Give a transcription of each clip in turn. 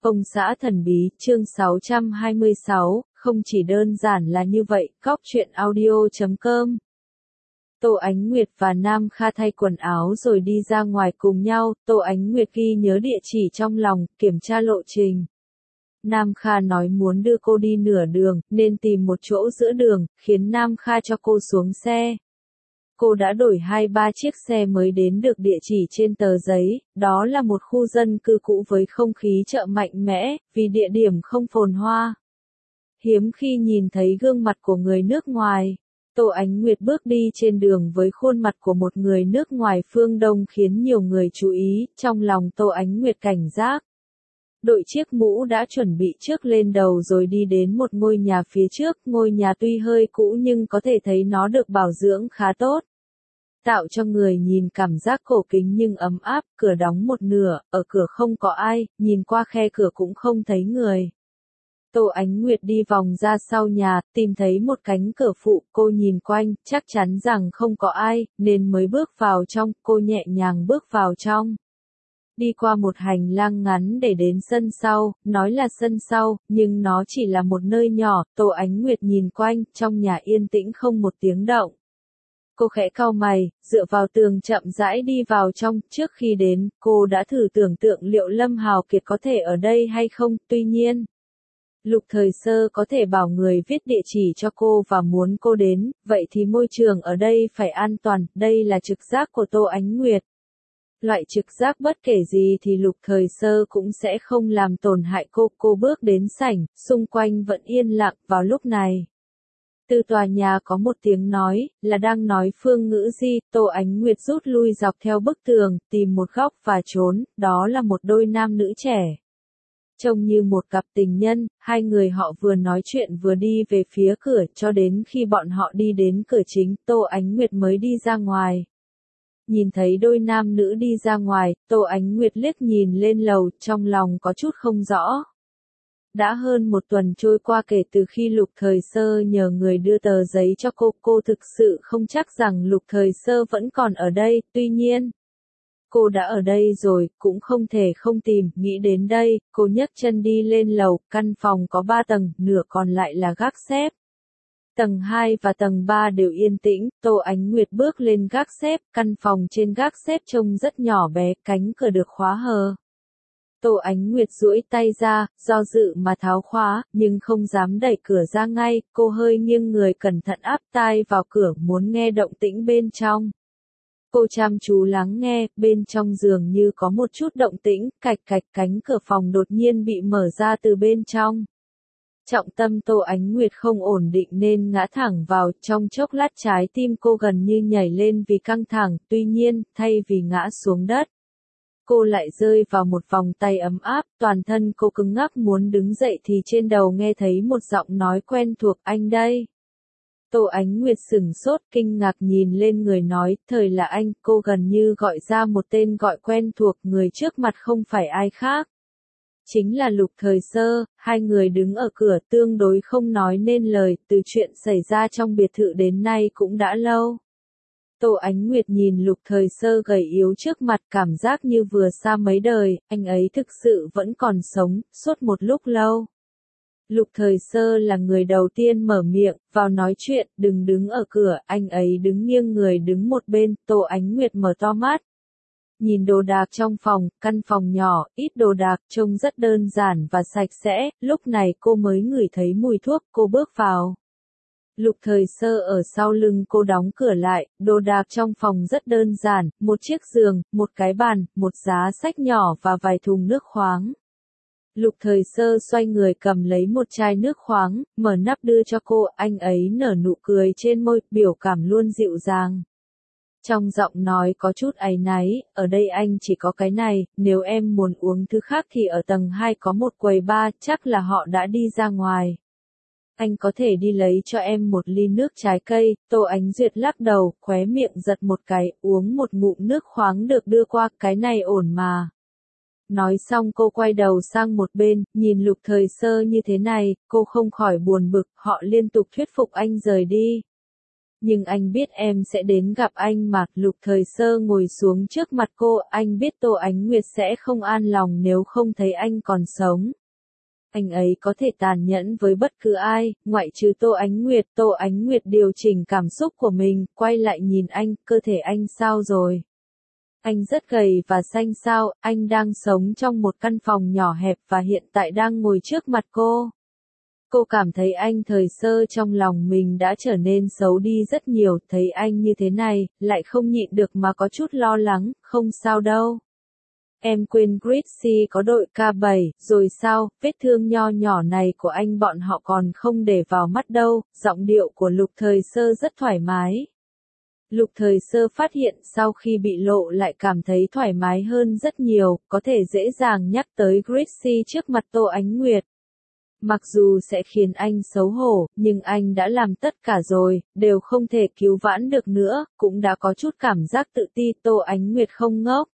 Công xã thần bí, chương 626, không chỉ đơn giản là như vậy, Cóc truyện audio.com. Tô Ánh Nguyệt và Nam Kha thay quần áo rồi đi ra ngoài cùng nhau, Tô Ánh Nguyệt ghi nhớ địa chỉ trong lòng, kiểm tra lộ trình. Nam Kha nói muốn đưa cô đi nửa đường, nên tìm một chỗ giữa đường, khiến Nam Kha cho cô xuống xe. Cô đã đổi 2-3 chiếc xe mới đến được địa chỉ trên tờ giấy, đó là một khu dân cư cũ với không khí chợ mạnh mẽ, vì địa điểm không phồn hoa. Hiếm khi nhìn thấy gương mặt của người nước ngoài. Tô Ánh Nguyệt bước đi trên đường với khuôn mặt của một người nước ngoài phương Đông khiến nhiều người chú ý, trong lòng Tô Ánh Nguyệt cảnh giác. Đội chiếc mũ đã chuẩn bị trước lên đầu rồi đi đến một ngôi nhà phía trước, ngôi nhà tuy hơi cũ nhưng có thể thấy nó được bảo dưỡng khá tốt. Tạo cho người nhìn cảm giác cổ kính nhưng ấm áp, cửa đóng một nửa, ở cửa không có ai, nhìn qua khe cửa cũng không thấy người. Tô Ánh Nguyệt đi vòng ra sau nhà, tìm thấy một cánh cửa phụ, cô nhìn quanh, chắc chắn rằng không có ai, nên mới bước vào trong, cô nhẹ nhàng bước vào trong. Đi qua một hành lang ngắn để đến sân sau, nói là sân sau, nhưng nó chỉ là một nơi nhỏ, Tô Ánh Nguyệt nhìn quanh, trong nhà yên tĩnh không một tiếng động. Cô khẽ cau mày, dựa vào tường chậm rãi đi vào trong, trước khi đến, cô đã thử tưởng tượng liệu Lâm Hào Kiệt có thể ở đây hay không, tuy nhiên. Lục Thời Sơ có thể bảo người viết địa chỉ cho cô và muốn cô đến, vậy thì môi trường ở đây phải an toàn, đây là trực giác của Tô Ánh Nguyệt. Loại trực giác bất kể gì thì Lục Thời Sơ cũng sẽ không làm tổn hại cô bước đến sảnh, xung quanh vẫn yên lặng vào lúc này. Từ tòa nhà có một tiếng nói, là đang nói phương ngữ gì, Tô Ánh Nguyệt rút lui dọc theo bức tường, tìm một góc và trốn, đó là một đôi nam nữ trẻ. Trông như một cặp tình nhân, hai người họ vừa nói chuyện vừa đi về phía cửa cho đến khi bọn họ đi đến cửa chính, Tô Ánh Nguyệt mới đi ra ngoài. Nhìn thấy đôi nam nữ đi ra ngoài, Tô Ánh Nguyệt liếc nhìn lên lầu, trong lòng có chút không rõ. Đã hơn một tuần trôi qua kể từ khi Lục Thời Sơ nhờ người đưa tờ giấy cho cô thực sự không chắc rằng Lục Thời Sơ vẫn còn ở đây, tuy nhiên. Cô đã ở đây rồi, cũng không thể không tìm, nghĩ đến đây, cô nhấc chân đi lên lầu, căn phòng có 3 tầng, nửa còn lại là gác xếp. Tầng 2 và tầng 3 đều yên tĩnh, Tô Ánh Nguyệt bước lên gác xếp, căn phòng trên gác xếp trông rất nhỏ bé, cánh cửa được khóa hờ. Tô Ánh Nguyệt duỗi tay ra, do dự mà tháo khóa, nhưng không dám đẩy cửa ra ngay, cô hơi nghiêng người cẩn thận áp tai vào cửa muốn nghe động tĩnh bên trong. Cô chăm chú lắng nghe, bên trong giường như có một chút động tĩnh, cạch cạch cánh cửa phòng đột nhiên bị mở ra từ bên trong. Trọng tâm Tô Ánh Nguyệt không ổn định nên ngã thẳng vào, trong chốc lát trái tim cô gần như nhảy lên vì căng thẳng, tuy nhiên, thay vì ngã xuống đất. Cô lại rơi vào một vòng tay ấm áp, toàn thân cô cứng ngắc muốn đứng dậy thì trên đầu nghe thấy một giọng nói quen thuộc, anh đây. Tô Ánh Nguyệt sửng sốt, kinh ngạc nhìn lên người nói, thời là anh, cô gần như gọi ra một tên gọi quen thuộc, người trước mặt không phải ai khác. Chính là Lục Thời Sơ, hai người đứng ở cửa tương đối không nói nên lời, từ chuyện xảy ra trong biệt thự đến nay cũng đã lâu. Tô Ánh Nguyệt nhìn Lục Thời Sơ gầy yếu trước mặt cảm giác như vừa xa mấy đời, anh ấy thực sự vẫn còn sống, suốt một lúc lâu. Lục Thời Sơ là người đầu tiên mở miệng, vào nói chuyện, đừng đứng ở cửa, anh ấy đứng nghiêng người đứng một bên, Tô Ánh Nguyệt mở to mắt. Nhìn đồ đạc trong phòng, căn phòng nhỏ, ít đồ đạc, trông rất đơn giản và sạch sẽ, lúc này cô mới ngửi thấy mùi thuốc, cô bước vào. Lục Thời Sơ ở sau lưng cô đóng cửa lại, đồ đạc trong phòng rất đơn giản, một chiếc giường, một cái bàn, một giá sách nhỏ và vài thùng nước khoáng. Lục Thời Sơ xoay người cầm lấy một chai nước khoáng, mở nắp đưa cho cô, anh ấy nở nụ cười trên môi, biểu cảm luôn dịu dàng. Trong giọng nói có chút áy náy, ở đây anh chỉ có cái này, nếu em muốn uống thứ khác thì ở tầng 2 có một quầy bar, chắc là họ đã đi ra ngoài. Anh có thể đi lấy cho em một ly nước trái cây, Tô Ánh Duyệt lắc đầu, khóe miệng giật một cái, uống một ngụm nước khoáng được đưa qua, cái này ổn mà. Nói xong cô quay đầu sang một bên, nhìn Lục Thời Sơ như thế này, cô không khỏi buồn bực, họ liên tục thuyết phục anh rời đi. Nhưng anh biết em sẽ đến gặp anh mà. Lục Thời Sơ ngồi xuống trước mặt cô, anh biết Tô Ánh Nguyệt sẽ không an lòng nếu không thấy anh còn sống. Anh ấy có thể tàn nhẫn với bất cứ ai, ngoại trừ Tô Ánh Nguyệt. Tô Ánh Nguyệt điều chỉnh cảm xúc của mình, quay lại nhìn anh, cơ thể anh sao rồi? Anh rất gầy và xanh xao, anh đang sống trong một căn phòng nhỏ hẹp và hiện tại đang ngồi trước mặt cô. Cô cảm thấy anh Thời Sơ trong lòng mình đã trở nên xấu đi rất nhiều, thấy anh như thế này, lại không nhịn được mà có chút lo lắng, không sao đâu. Em quên Gracie có đội K7, rồi sao, vết thương nho nhỏ này của anh bọn họ còn không để vào mắt đâu, giọng điệu của Lục Thời Sơ rất thoải mái. Lục Thời Sơ phát hiện sau khi bị lộ lại cảm thấy thoải mái hơn rất nhiều, có thể dễ dàng nhắc tới Gracie trước mặt Tô Ánh Nguyệt. Mặc dù sẽ khiến anh xấu hổ, nhưng anh đã làm tất cả rồi, đều không thể cứu vãn được nữa, cũng đã có chút cảm giác tự ti. Tô Ánh Nguyệt không ngốc.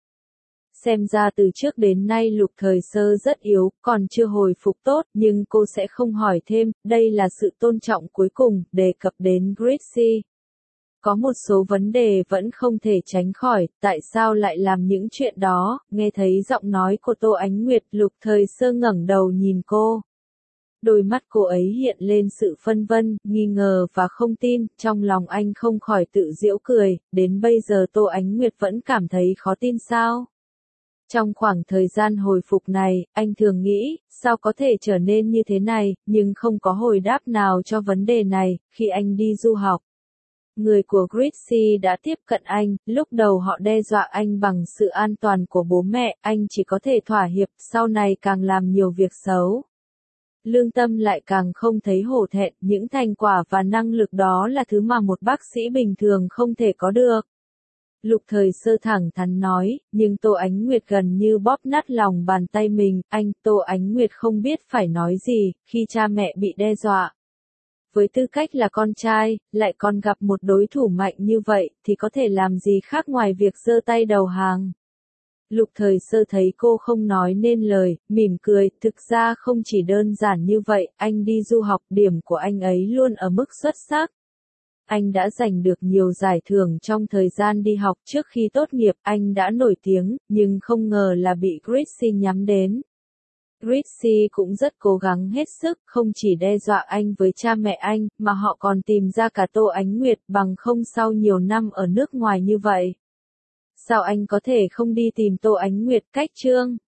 Xem ra từ trước đến nay Lục Thời Sơ rất yếu, còn chưa hồi phục tốt, nhưng cô sẽ không hỏi thêm, đây là sự tôn trọng cuối cùng, đề cập đến Gracie. Có một số vấn đề vẫn không thể tránh khỏi, tại sao lại làm những chuyện đó, nghe thấy giọng nói của Tô Ánh Nguyệt, Lục Thời Sơ ngẩng đầu nhìn cô. Đôi mắt cô ấy hiện lên sự phân vân, nghi ngờ và không tin, trong lòng anh không khỏi tự giễu cười, đến bây giờ Tô Ánh Nguyệt vẫn cảm thấy khó tin sao? Trong khoảng thời gian hồi phục này, anh thường nghĩ, sao có thể trở nên như thế này, nhưng không có hồi đáp nào cho vấn đề này, khi anh đi du học. Người của Gracie đã tiếp cận anh, lúc đầu họ đe dọa anh bằng sự an toàn của bố mẹ, anh chỉ có thể thỏa hiệp, sau này càng làm nhiều việc xấu. Lương tâm lại càng không thấy hổ thẹn, những thành quả và năng lực đó là thứ mà một bác sĩ bình thường không thể có được. Lục Thời Sơ thẳng thắn nói, nhưng Tô Ánh Nguyệt gần như bóp nát lòng bàn tay mình, Tô Ánh Nguyệt không biết phải nói gì, khi cha mẹ bị đe dọa. Với tư cách là con trai, lại còn gặp một đối thủ mạnh như vậy, thì có thể làm gì khác ngoài việc giơ tay đầu hàng. Lục Thời Sơ thấy cô không nói nên lời, mỉm cười, thực ra không chỉ đơn giản như vậy, anh đi du học, điểm của anh ấy luôn ở mức xuất sắc. Anh đã giành được nhiều giải thưởng trong thời gian đi học. Trước khi tốt nghiệp, anh đã nổi tiếng, nhưng không ngờ là bị Gracie nhắm đến. Gracie cũng rất cố gắng hết sức, không chỉ đe dọa anh với cha mẹ anh, mà họ còn tìm ra cả Tô Ánh Nguyệt, bằng không sau nhiều năm ở nước ngoài như vậy. Sao anh có thể không đi tìm Tô Ánh Nguyệt? Cách chương